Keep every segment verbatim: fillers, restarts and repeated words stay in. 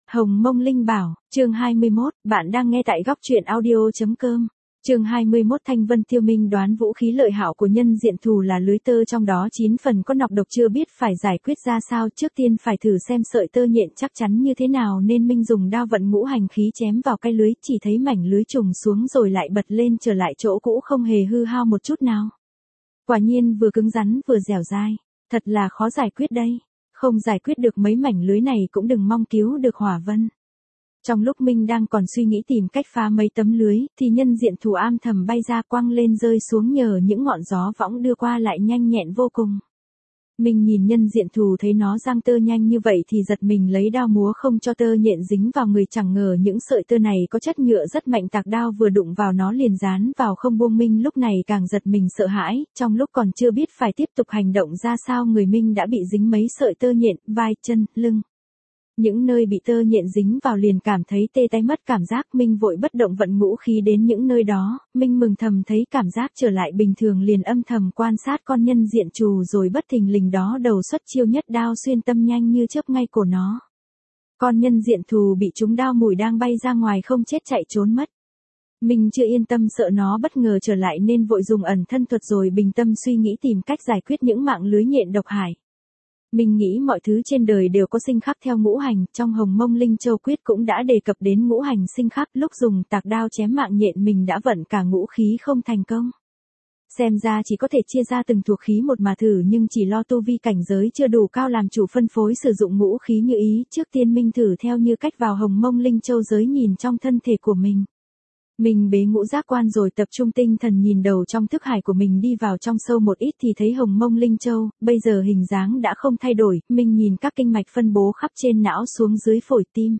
Hồng Mông Linh Bảo, chương hai mươi mốt, bạn đang nghe tại góc truyện audio.com. Chương hai mươi mốt Thanh Vân Tiêu Minh đoán vũ khí lợi hảo của nhân diện thù là lưới tơ trong đó chín phần có nọc độc chưa biết phải giải quyết ra sao, trước tiên phải thử xem sợi tơ nhện chắc chắn như thế nào nên Minh dùng đao vận ngũ hành khí chém vào cái lưới, chỉ thấy mảnh lưới trùng xuống rồi lại bật lên trở lại chỗ cũ không hề hư hao một chút nào. Quả nhiên vừa cứng rắn vừa dẻo dai, thật là khó giải quyết đây. Không giải quyết được mấy mảnh lưới này cũng đừng mong cứu được Hỏa Vân. Trong lúc Minh đang còn suy nghĩ tìm cách phá mấy tấm lưới, thì nhân diện thù am thầm bay ra quăng lên rơi xuống nhờ những ngọn gió võng đưa qua lại nhanh nhẹn vô cùng. Minh nhìn nhân diện thù thấy nó giang tơ nhanh như vậy thì giật mình lấy đao múa không cho tơ nhện dính vào người, chẳng ngờ những sợi tơ này có chất nhựa rất mạnh, tạc đao vừa đụng vào nó liền dán vào không buông. Minh lúc này càng giật mình sợ hãi, trong lúc còn chưa biết phải tiếp tục hành động ra sao, người Minh đã bị dính mấy sợi tơ nhện, vai, chân, lưng. Những nơi bị tơ nhện dính vào liền cảm thấy tê tay mất cảm giác, Minh vội bất động vận ngũ khí đến những nơi đó, Minh mừng thầm thấy cảm giác trở lại bình thường liền âm thầm quan sát con nhân diện trù rồi bất thình lình đó đầu xuất chiêu nhất đao xuyên tâm nhanh như chớp ngay cổ nó. Con nhân diện thù bị trúng đao mùi đang bay ra ngoài không chết chạy trốn mất. Minh chưa yên tâm sợ nó bất ngờ trở lại nên vội dùng ẩn thân thuật rồi bình tâm suy nghĩ tìm cách giải quyết những mạng lưới nhện độc hại. Mình nghĩ mọi thứ trên đời đều có sinh khắc theo ngũ hành, trong Hồng Mông Linh Châu Quyết cũng đã đề cập đến ngũ hành sinh khắc, lúc dùng tạc đao chém mạng nhện mình đã vận cả ngũ khí không thành công. Xem ra chỉ có thể chia ra từng thuộc khí một mà thử, nhưng chỉ lo tu vi cảnh giới chưa đủ cao làm chủ phân phối sử dụng ngũ khí như ý, trước tiên Minh thử theo như cách vào Hồng Mông Linh Châu giới nhìn trong thân thể của mình. Mình bế ngũ giác quan rồi tập trung tinh thần nhìn đầu trong thức hải của mình đi vào trong sâu một ít thì thấy Hồng Mông Linh Châu, bây giờ hình dáng đã không thay đổi, mình nhìn các kinh mạch phân bố khắp trên não xuống dưới phổi tim.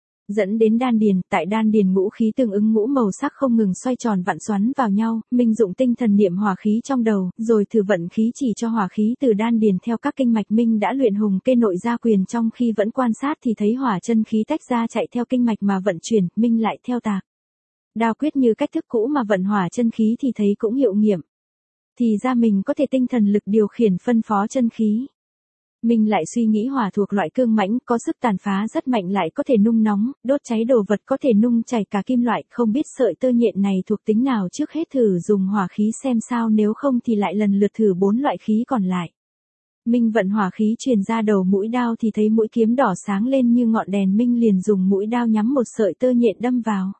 Dẫn đến đan điền, tại đan điền ngũ khí tương ứng ngũ màu sắc không ngừng xoay tròn vặn xoắn vào nhau, mình dụng tinh thần niệm hỏa khí trong đầu, rồi thử vận khí chỉ cho hỏa khí từ đan điền theo các kinh mạch. Minh đã luyện hùng kê nội gia quyền, trong khi vẫn quan sát thì thấy hỏa chân khí tách ra chạy theo kinh mạch mà vận chuyển, Minh lại theo tạc đao quyết như cách thức cũ mà vận hỏa chân khí thì thấy cũng hiệu nghiệm. Thì ra mình có thể tinh thần lực điều khiển phân phó chân khí. Mình lại suy nghĩ hỏa thuộc loại cương mãnh, có sức tàn phá rất mạnh, lại có thể nung nóng, đốt cháy đồ vật, có thể nung chảy cả kim loại, không biết sợi tơ nhện này thuộc tính nào, trước hết thử dùng hỏa khí xem sao, nếu không thì lại lần lượt thử bốn loại khí còn lại. Minh vận hỏa khí truyền ra đầu mũi đao thì thấy mũi kiếm đỏ sáng lên như ngọn đèn, Minh liền dùng mũi đao nhắm một sợi tơ nhện đâm vào.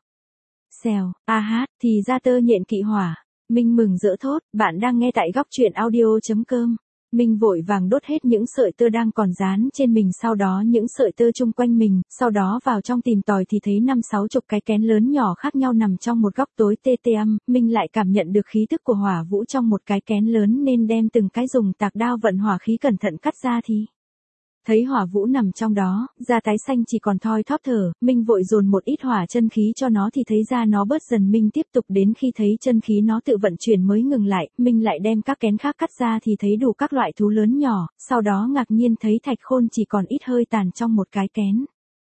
Xèo, a hát, thì ra tơ nhện kỵ hỏa. Minh mừng rỡ thốt, bạn đang nghe tại góc truyện audio.com. Minh vội vàng đốt hết những sợi tơ đang còn dán trên mình, sau đó những sợi tơ chung quanh mình, sau đó vào trong tìm tòi thì thấy năm sáu chục cái kén lớn nhỏ khác nhau nằm trong một góc tối tê tê âm. Minh lại cảm nhận được khí tức của hỏa vũ trong một cái kén lớn nên đem từng cái dùng tạc đao vận hỏa khí cẩn thận cắt ra thì thấy hỏa vũ nằm trong đó, da tái xanh chỉ còn thoi thóp thở, Minh vội dồn một ít hỏa chân khí cho nó thì thấy da nó bớt dần. Minh tiếp tục đến khi thấy chân khí nó tự vận chuyển mới ngừng lại, Minh lại đem các kén khác cắt ra thì thấy đủ các loại thú lớn nhỏ, sau đó ngạc nhiên thấy Thạch Khôn chỉ còn ít hơi tàn trong một cái kén.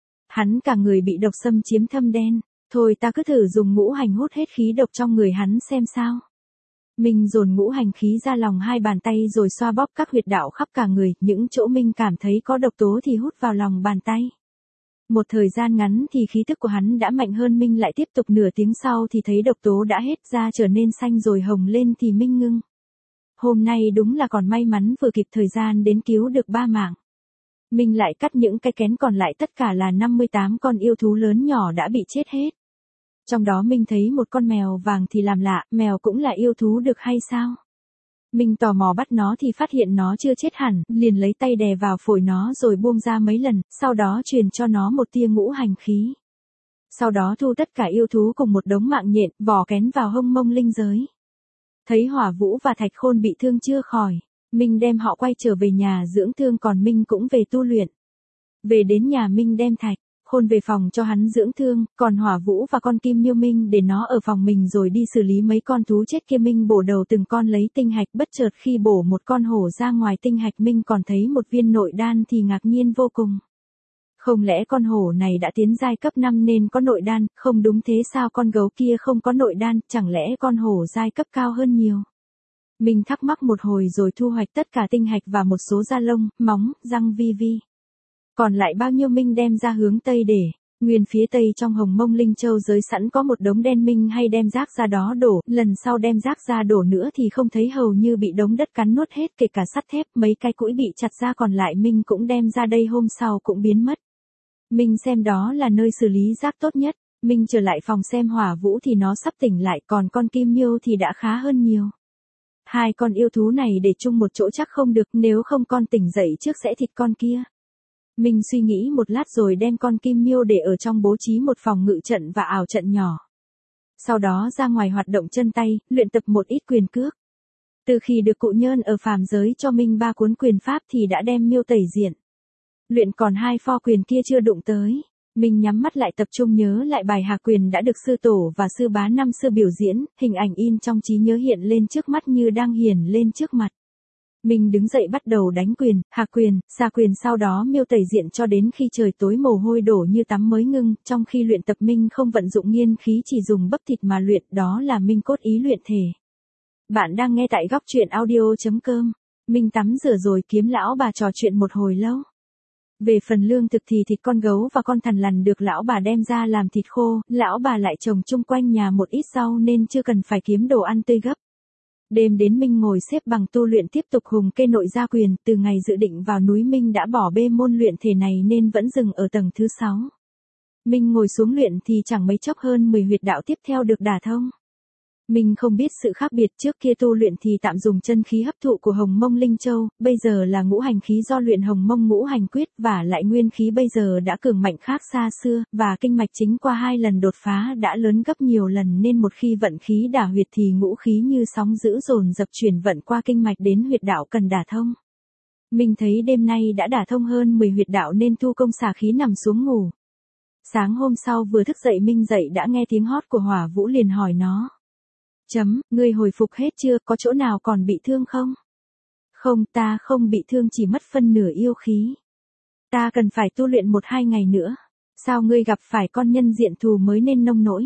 Hắn cả người bị độc xâm chiếm thâm đen, thôi ta cứ thử dùng ngũ hành hút hết khí độc trong người hắn xem sao. Minh dồn ngũ hành khí ra lòng hai bàn tay rồi xoa bóp các huyệt đạo khắp cả người, những chỗ Minh cảm thấy có độc tố thì hút vào lòng bàn tay. Một thời gian ngắn thì khí tức của hắn đã mạnh hơn, Minh lại tiếp tục nửa tiếng sau thì thấy độc tố đã hết, da trở nên xanh rồi hồng lên thì Minh ngưng. Hôm nay đúng là còn may mắn vừa kịp thời gian đến cứu được ba mạng. Minh lại cắt những cái kén còn lại, tất cả là năm mươi tám con yêu thú lớn nhỏ đã bị chết hết. Trong đó Minh thấy một con mèo vàng thì làm lạ, mèo cũng là yêu thú được hay sao? Minh tò mò bắt nó thì phát hiện nó chưa chết hẳn, liền lấy tay đè vào phổi nó rồi buông ra mấy lần, sau đó truyền cho nó một tia ngũ hành khí. Sau đó thu tất cả yêu thú cùng một đống mạng nhện, vỏ kén vào Hồng Mông Linh giới. Thấy Hỏa Vũ và Thạch Khôn bị thương chưa khỏi, Minh đem họ quay trở về nhà dưỡng thương, còn Minh cũng về tu luyện. Về đến nhà Minh đem Thạch Khôn về phòng cho hắn dưỡng thương, còn Hỏa Vũ và con Kim Miêu Minh để nó ở phòng mình rồi đi xử lý mấy con thú chết kia. Minh bổ đầu từng con lấy tinh hạch, bất chợt khi bổ một con hổ ra ngoài tinh hạch, Minh còn thấy một viên nội đan thì ngạc nhiên vô cùng. Không lẽ con hổ này đã tiến giai cấp năm nên có nội đan, không đúng thế sao con gấu kia không có nội đan, chẳng lẽ con hổ giai cấp cao hơn nhiều. Minh thắc mắc một hồi rồi thu hoạch tất cả tinh hạch và một số da lông, móng, răng vi vi. Còn lại bao nhiêu Minh đem ra hướng Tây để. Nguyên phía Tây trong Hồng Mông Linh Châu giới sẵn có một đống đen Minh hay đem rác ra đó đổ, lần sau đem rác ra đổ nữa thì không thấy hầu như bị đống đất cắn nuốt hết kể cả sắt thép, mấy cái cũi bị chặt ra còn lại Minh cũng đem ra đây hôm sau cũng biến mất. Minh xem đó là nơi xử lý rác tốt nhất, Minh trở lại phòng xem Hỏa Vũ thì nó sắp tỉnh lại còn con Kim Miêu thì đã khá hơn nhiều. Hai con yêu thú này để chung một chỗ chắc không được, nếu không con tỉnh dậy trước sẽ thịt con kia. Minh suy nghĩ một lát rồi đem con Kim Miêu để ở trong bố trí một phòng ngự trận và ảo trận nhỏ. Sau đó ra ngoài hoạt động chân tay, luyện tập một ít quyền cước. Từ khi được cụ Nhơn ở phàm giới cho Minh ba cuốn quyền pháp thì đã đem Miêu tẩy diện. Luyện còn hai pho quyền kia chưa đụng tới. Minh nhắm mắt lại tập trung nhớ lại bài hạ quyền đã được sư tổ và sư bá năm xưa biểu diễn, hình ảnh in trong trí nhớ hiện lên trước mắt như đang hiển lên trước mặt. Minh đứng dậy bắt đầu đánh quyền, hạ quyền, xà quyền sau đó Miêu tẩy diện cho đến khi trời tối mồ hôi đổ như tắm mới ngưng, trong khi luyện tập Minh không vận dụng nghiên khí chỉ dùng bắp thịt mà luyện, đó là Minh cốt ý luyện thể. Bạn đang nghe tại góc truyện audio chấm com. Minh tắm rửa rồi kiếm lão bà trò chuyện một hồi lâu. Về phần lương thực thì thịt con gấu và con thằn lằn được lão bà đem ra làm thịt khô, lão bà lại trồng chung quanh nhà một ít rau nên chưa cần phải kiếm đồ ăn tươi gấp. Đêm đến Minh ngồi xếp bằng tu luyện tiếp tục hùng kê nội gia quyền, từ ngày dự định vào núi Minh đã bỏ bê môn luyện thể này nên vẫn dừng ở tầng thứ sáu. Minh ngồi xuống luyện thì chẳng mấy chốc hơn mười huyệt đạo tiếp theo được đả thông. Minh không biết sự khác biệt, trước kia tu luyện thì tạm dùng chân khí hấp thụ của Hồng Mông Linh Châu, bây giờ là ngũ hành khí do luyện Hồng Mông Ngũ Hành Quyết và lại nguyên khí bây giờ đã cường mạnh khác xa xưa, và kinh mạch chính qua hai lần đột phá đã lớn gấp nhiều lần nên một khi vận khí đả huyệt thì ngũ khí như sóng dữ dồn dập chuyển vận qua kinh mạch đến huyệt đạo cần đả thông. Minh thấy đêm nay đã đả thông hơn mười huyệt đạo nên thu công xả khí nằm xuống ngủ. Sáng hôm sau vừa thức dậy Minh dậy đã nghe tiếng hót của Hỏa Vũ liền hỏi nó. Chấm, ngươi hồi phục hết chưa, có chỗ nào còn bị thương không? Không, ta không bị thương, chỉ mất phân nửa yêu khí. Ta cần phải tu luyện một hai ngày nữa. Sao ngươi gặp phải con nhân diện thù mới nên nông nỗi?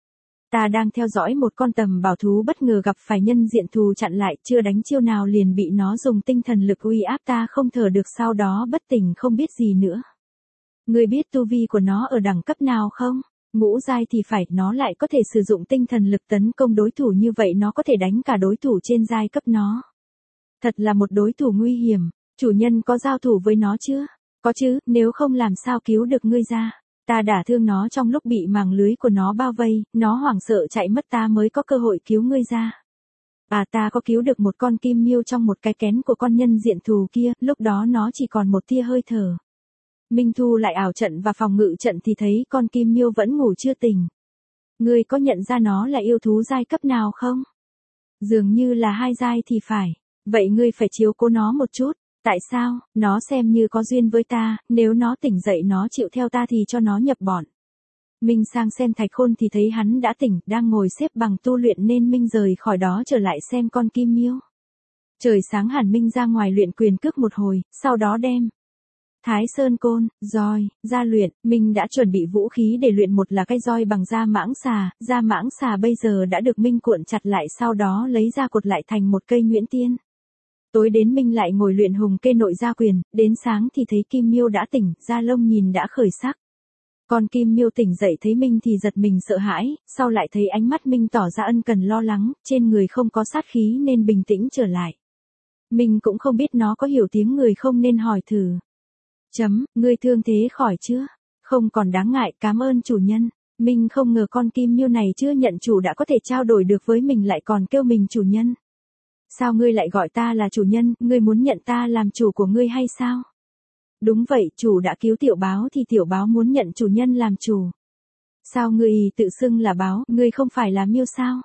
Ta đang theo dõi một con tầm bảo thú bất ngờ gặp phải nhân diện thù chặn lại, chưa đánh chiêu nào liền bị nó dùng tinh thần lực uy áp ta không thở được, sau đó bất tỉnh không biết gì nữa. Ngươi biết tu vi của nó ở đẳng cấp nào không? Ngũ giai thì phải, nó lại có thể sử dụng tinh thần lực tấn công đối thủ như vậy, nó có thể đánh cả đối thủ trên giai cấp nó. Thật là một đối thủ nguy hiểm, chủ nhân có giao thủ với nó chưa? Có chứ, nếu không làm sao cứu được ngươi ra. Ta đả thương nó trong lúc bị màng lưới của nó bao vây, nó hoảng sợ chạy mất, ta mới có cơ hội cứu ngươi ra. À, ta có cứu được một con Kim Miêu trong một cái kén của con nhân diện thù kia, lúc đó nó chỉ còn một tia hơi thở. Minh thu lại ảo trận và phòng ngự trận thì thấy con Kim Miêu vẫn ngủ chưa tỉnh. Ngươi có nhận ra nó là yêu thú giai cấp nào không? Dường như là hai giai thì phải. Vậy ngươi phải chiếu cố nó một chút. Tại sao? Nó xem như có duyên với ta, nếu nó tỉnh dậy nó chịu theo ta thì cho nó nhập bọn. Minh sang xem Thạch Khôn thì thấy hắn đã tỉnh, đang ngồi xếp bằng tu luyện nên Minh rời khỏi đó trở lại xem con Kim Miêu. Trời sáng hẳn Minh ra ngoài luyện quyền cước một hồi, sau đó đem Thái Sơn Côn, roi, ra luyện. Minh đã chuẩn bị vũ khí để luyện, một là cái roi bằng da mãng xà, da mãng xà bây giờ đã được Minh cuộn chặt lại, sau đó lấy ra cột lại thành một cây nhuyễn tiên. Tối đến Minh lại ngồi luyện hùng kê nội gia quyền, đến sáng thì thấy Kim Miêu đã tỉnh, da lông nhìn đã khởi sắc. Còn Kim Miêu tỉnh dậy thấy Minh thì giật mình sợ hãi, sau lại thấy ánh mắt Minh tỏ ra ân cần lo lắng, trên người không có sát khí nên bình tĩnh trở lại. Minh cũng không biết nó có hiểu tiếng người không nên hỏi thử. Chấm, ngươi thương thế khỏi chưa? Không còn đáng ngại, cảm ơn chủ nhân. Minh không ngờ con Kim Miêu này chưa nhận chủ đã có thể trao đổi được với mình, lại còn kêu mình chủ nhân. Sao ngươi lại gọi ta là chủ nhân, ngươi muốn nhận ta làm chủ của ngươi hay sao? Đúng vậy, chủ đã cứu tiểu báo thì tiểu báo muốn nhận chủ nhân làm chủ. Sao ngươi tự xưng là báo, ngươi không phải là Miêu sao?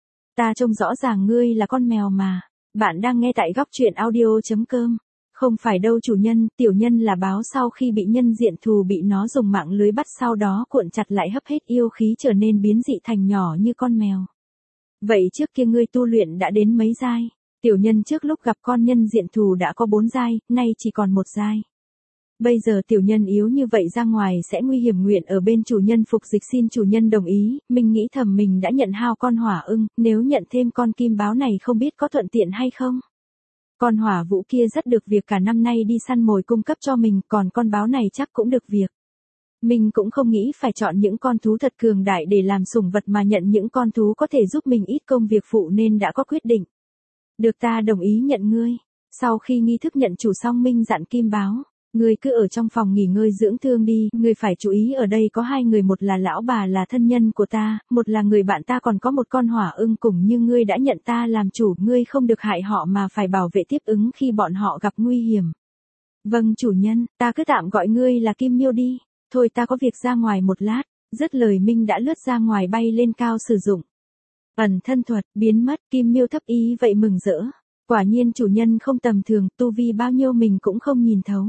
Ta trông rõ ràng ngươi là con mèo mà. Bạn đang nghe tại góc truyện audio chấm com. Không phải đâu chủ nhân, tiểu nhân là báo, sau khi bị nhân diện thù bị nó dùng mạng lưới bắt, sau đó cuộn chặt lại hấp hết yêu khí trở nên biến dị thành nhỏ như con mèo. Vậy trước kia ngươi tu luyện đã đến mấy giai? Tiểu nhân trước lúc gặp con nhân diện thù đã có bốn giai, nay chỉ còn một giai. Bây giờ tiểu nhân yếu như vậy ra ngoài sẽ nguy hiểm, nguyện ở bên chủ nhân phục dịch, xin chủ nhân đồng ý. Mình nghĩ thầm mình đã nhận hao con hỏa ưng, nếu nhận thêm con kim báo này không biết có thuận tiện hay không? Con hỏa vũ kia rất được việc, cả năm nay đi săn mồi cung cấp cho mình, còn con báo này chắc cũng được việc. Mình cũng không nghĩ phải chọn những con thú thật cường đại để làm sủng vật mà nhận những con thú có thể giúp mình ít công việc phụ nên đã có quyết định. Được, ta đồng ý nhận ngươi. Sau khi nghi thức nhận chủ xong, Minh dặn Kim báo. Ngươi cứ ở trong phòng nghỉ ngơi dưỡng thương đi, ngươi phải chú ý ở đây có hai người, một là lão bà là thân nhân của ta, một là người bạn ta, còn có một con hỏa ưng cùng như ngươi đã nhận ta làm chủ, ngươi không được hại họ mà phải bảo vệ tiếp ứng khi bọn họ gặp nguy hiểm. Vâng chủ nhân, ta cứ tạm gọi ngươi là Kim Miêu đi. Thôi ta có việc ra ngoài một lát. Dứt lời Minh đã lướt ra ngoài, bay lên cao sử dụng ẩn thân thuật, biến mất. Kim Miêu thấp ý vậy mừng rỡ. Quả nhiên chủ nhân không tầm thường, tu vi bao nhiêu mình cũng không nhìn thấu.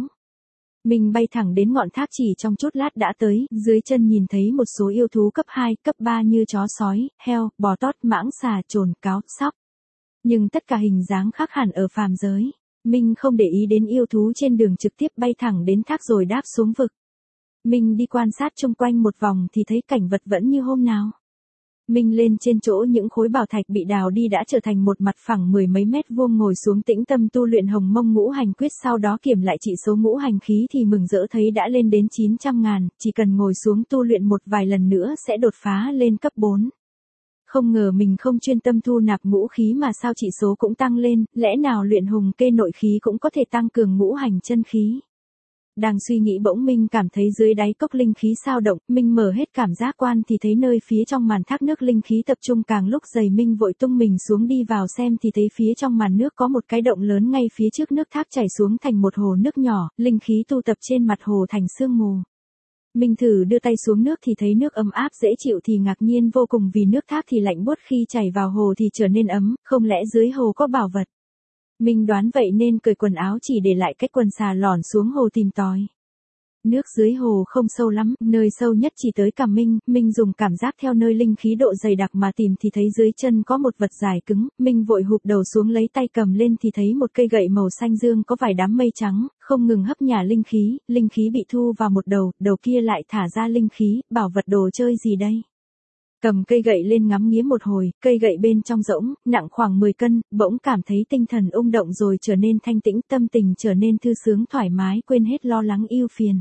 Mình bay thẳng đến ngọn tháp, chỉ trong chốc lát đã tới, dưới chân nhìn thấy một số yêu thú cấp hai, cấp ba như chó sói, heo, bò tót, mãng xà, trồn, cáo, sóc. Nhưng tất cả hình dáng khác hẳn ở phàm giới. Mình không để ý đến yêu thú trên đường, trực tiếp bay thẳng đến thác rồi đáp xuống vực. Mình đi quan sát chung quanh một vòng thì thấy cảnh vật vẫn như hôm nào. Mình lên trên chỗ những khối bảo thạch bị đào đi đã trở thành một mặt phẳng mười mấy mét vuông, ngồi xuống tĩnh tâm tu luyện Hồng Mông Ngũ Hành Quyết, sau đó kiểm lại chỉ số ngũ hành khí thì mừng rỡ thấy đã lên đến chín trăm ngàn, chỉ cần ngồi xuống tu luyện một vài lần nữa sẽ đột phá lên cấp bốn. Không ngờ mình không chuyên tâm thu nạp ngũ khí mà sao chỉ số cũng tăng lên, lẽ nào luyện hùng kê nội khí cũng có thể tăng cường ngũ hành chân khí. Đang suy nghĩ bỗng Minh cảm thấy dưới đáy cốc linh khí sao động, Minh mở hết cảm giác quan thì thấy nơi phía trong màn thác nước linh khí tập trung càng lúc dày. Minh vội tung mình xuống đi vào xem thì thấy phía trong màn nước có một cái động lớn ngay phía trước, nước thác chảy xuống thành một hồ nước nhỏ, linh khí tu tập trên mặt hồ thành sương mù. Minh thử đưa tay xuống nước thì thấy nước ấm áp dễ chịu thì ngạc nhiên vô cùng, vì nước thác thì lạnh buốt, khi chảy vào hồ thì trở nên ấm, không lẽ dưới hồ có bảo vật. Mình đoán vậy nên cởi quần áo chỉ để lại cái quần xà lòn xuống hồ tìm tòi. Nước dưới hồ không sâu lắm, nơi sâu nhất chỉ tới cằm Minh. Minh dùng cảm giác theo nơi linh khí độ dày đặc mà tìm thì thấy dưới chân có một vật dài cứng. Minh vội hụp đầu xuống, lấy tay cầm lên thì thấy một cây gậy màu xanh dương có vài đám mây trắng, không ngừng hấp nhả linh khí. Linh khí bị thu vào một đầu, đầu kia lại thả ra linh khí. Bảo vật đồ chơi gì đây? Cầm cây gậy lên ngắm nghía một hồi, cây gậy bên trong rỗng, nặng khoảng mười cân, bỗng cảm thấy tinh thần ung động rồi trở nên thanh tĩnh, tâm tình trở nên thư sướng thoải mái, quên hết lo lắng ưu phiền.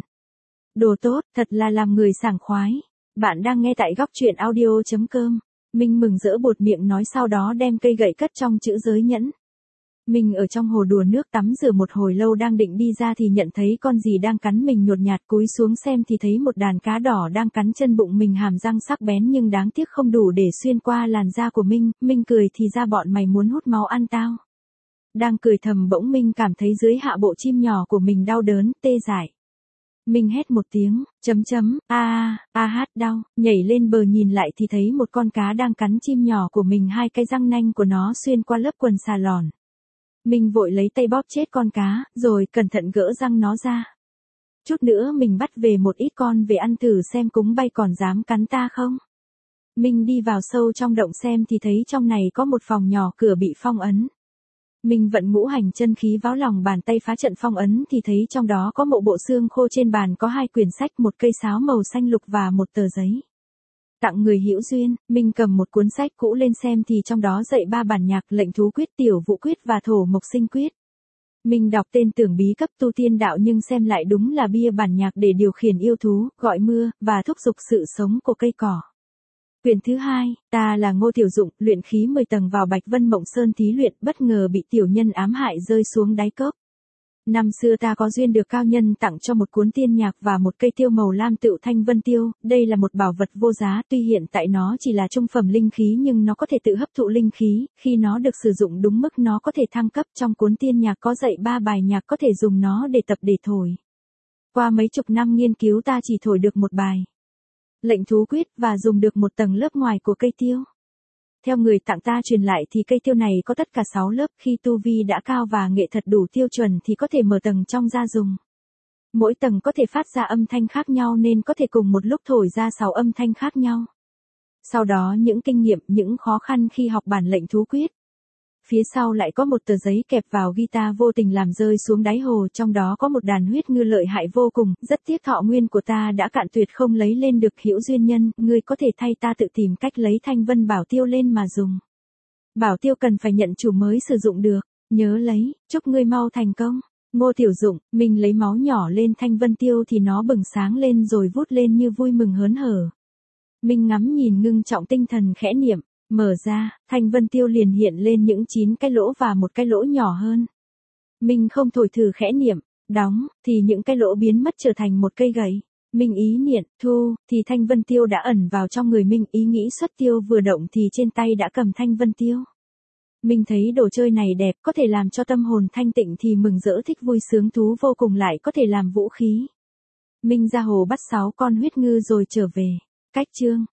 Đồ tốt, thật là làm người sảng khoái. Bạn đang nghe tại góc truyện audio chấm com. Minh mừng rỡ buột miệng nói, sau đó đem cây gậy cất trong chữ giới nhẫn. Mình ở trong hồ đùa nước tắm rửa một hồi lâu, đang định đi ra thì nhận thấy con gì đang cắn mình, nhột nhạt cúi xuống xem thì thấy một đàn cá đỏ đang cắn chân bụng mình, hàm răng sắc bén nhưng đáng tiếc không đủ để xuyên qua làn da của Minh. Minh cười thì ra bọn mày muốn hút máu ăn tao. Đang cười thầm bỗng Minh cảm thấy dưới hạ bộ chim nhỏ của mình đau đớn, tê dại. Minh hét một tiếng, chấm chấm, a a, a hát đau, nhảy lên bờ nhìn lại thì thấy một con cá đang cắn chim nhỏ của mình, hai cái răng nanh của nó xuyên qua lớp quần xà lòn. Mình vội lấy tay bóp chết con cá, rồi cẩn thận gỡ răng nó ra. Chút nữa mình bắt về một ít con về ăn thử xem cúng bay còn dám cắn ta không. Mình đi vào sâu trong động xem thì thấy trong này có một phòng nhỏ, cửa bị phong ấn. Mình vận ngũ hành chân khí vào lòng bàn tay phá trận phong ấn thì thấy trong đó có một bộ xương khô, trên bàn có hai quyển sách, một cây sáo màu xanh lục và một tờ giấy. Tặng người hữu duyên. Mình cầm một cuốn sách cũ lên xem thì trong đó dạy ba bản nhạc, lệnh thú quyết, tiểu vũ quyết và thổ mộc sinh quyết. Mình đọc tên tưởng bí cấp tu tiên đạo nhưng xem lại đúng là bia bản nhạc để điều khiển yêu thú, gọi mưa, và thúc giục sự sống của cây cỏ. Quyển thứ hai, ta là Ngô Tiểu Dụng, luyện khí mười tầng vào Bạch Vân Mộng Sơn thí luyện, bất ngờ bị tiểu nhân ám hại rơi xuống đáy cốc. Năm xưa ta có duyên được cao nhân tặng cho một cuốn tiên nhạc và một cây tiêu màu lam tựu thanh vân tiêu, đây là một bảo vật vô giá, tuy hiện tại nó chỉ là trung phẩm linh khí nhưng nó có thể tự hấp thụ linh khí, khi nó được sử dụng đúng mức nó có thể thăng cấp. Trong cuốn tiên nhạc có dạy ba bài nhạc, có thể dùng nó để tập để thổi. Qua mấy chục năm nghiên cứu ta chỉ thổi được một bài lệnh thú quyết và dùng được một tầng lớp ngoài của cây tiêu. Theo người tặng ta truyền lại thì cây tiêu này có tất cả sáu lớp, khi tu vi đã cao và nghệ thuật đủ tiêu chuẩn thì có thể mở tầng trong ra dùng. Mỗi tầng có thể phát ra âm thanh khác nhau nên có thể cùng một lúc thổi ra sáu âm thanh khác nhau. Sau đó những kinh nghiệm, những khó khăn khi học bản lệnh thú quyết. Phía sau lại có một tờ giấy kẹp vào guitar vô tình làm rơi xuống đáy hồ, trong đó có một đàn huyết ngư lợi hại vô cùng, rất tiếc thọ nguyên của ta đã cạn tuyệt không lấy lên được. Hữu duyên nhân, ngươi có thể thay ta tự tìm cách lấy thanh vân bảo tiêu lên mà dùng. Bảo tiêu cần phải nhận chủ mới sử dụng được. Nhớ lấy, chúc ngươi mau thành công. Ngô Tiểu Dụng, mình lấy máu nhỏ lên Thanh Vân Tiêu thì nó bừng sáng lên rồi vút lên như vui mừng hớn hở. Mình ngắm nhìn ngưng trọng tinh thần khẽ niệm, mở ra, Thanh Vân Tiêu liền hiện lên những chín cái lỗ và một cái lỗ nhỏ hơn. Mình không thổi thử khẽ niệm, đóng, thì những cái lỗ biến mất trở thành một cây gậy. Mình ý niệm, thu, thì Thanh Vân Tiêu đã ẩn vào trong người mình, ý nghĩ xuất tiêu vừa động thì trên tay đã cầm Thanh Vân Tiêu. Mình thấy đồ chơi này đẹp, có thể làm cho tâm hồn thanh tịnh thì mừng rỡ thích vui sướng thú vô cùng, lại có thể làm vũ khí. Mình ra hồ bắt sáu con huyết ngư rồi trở về. Cách chương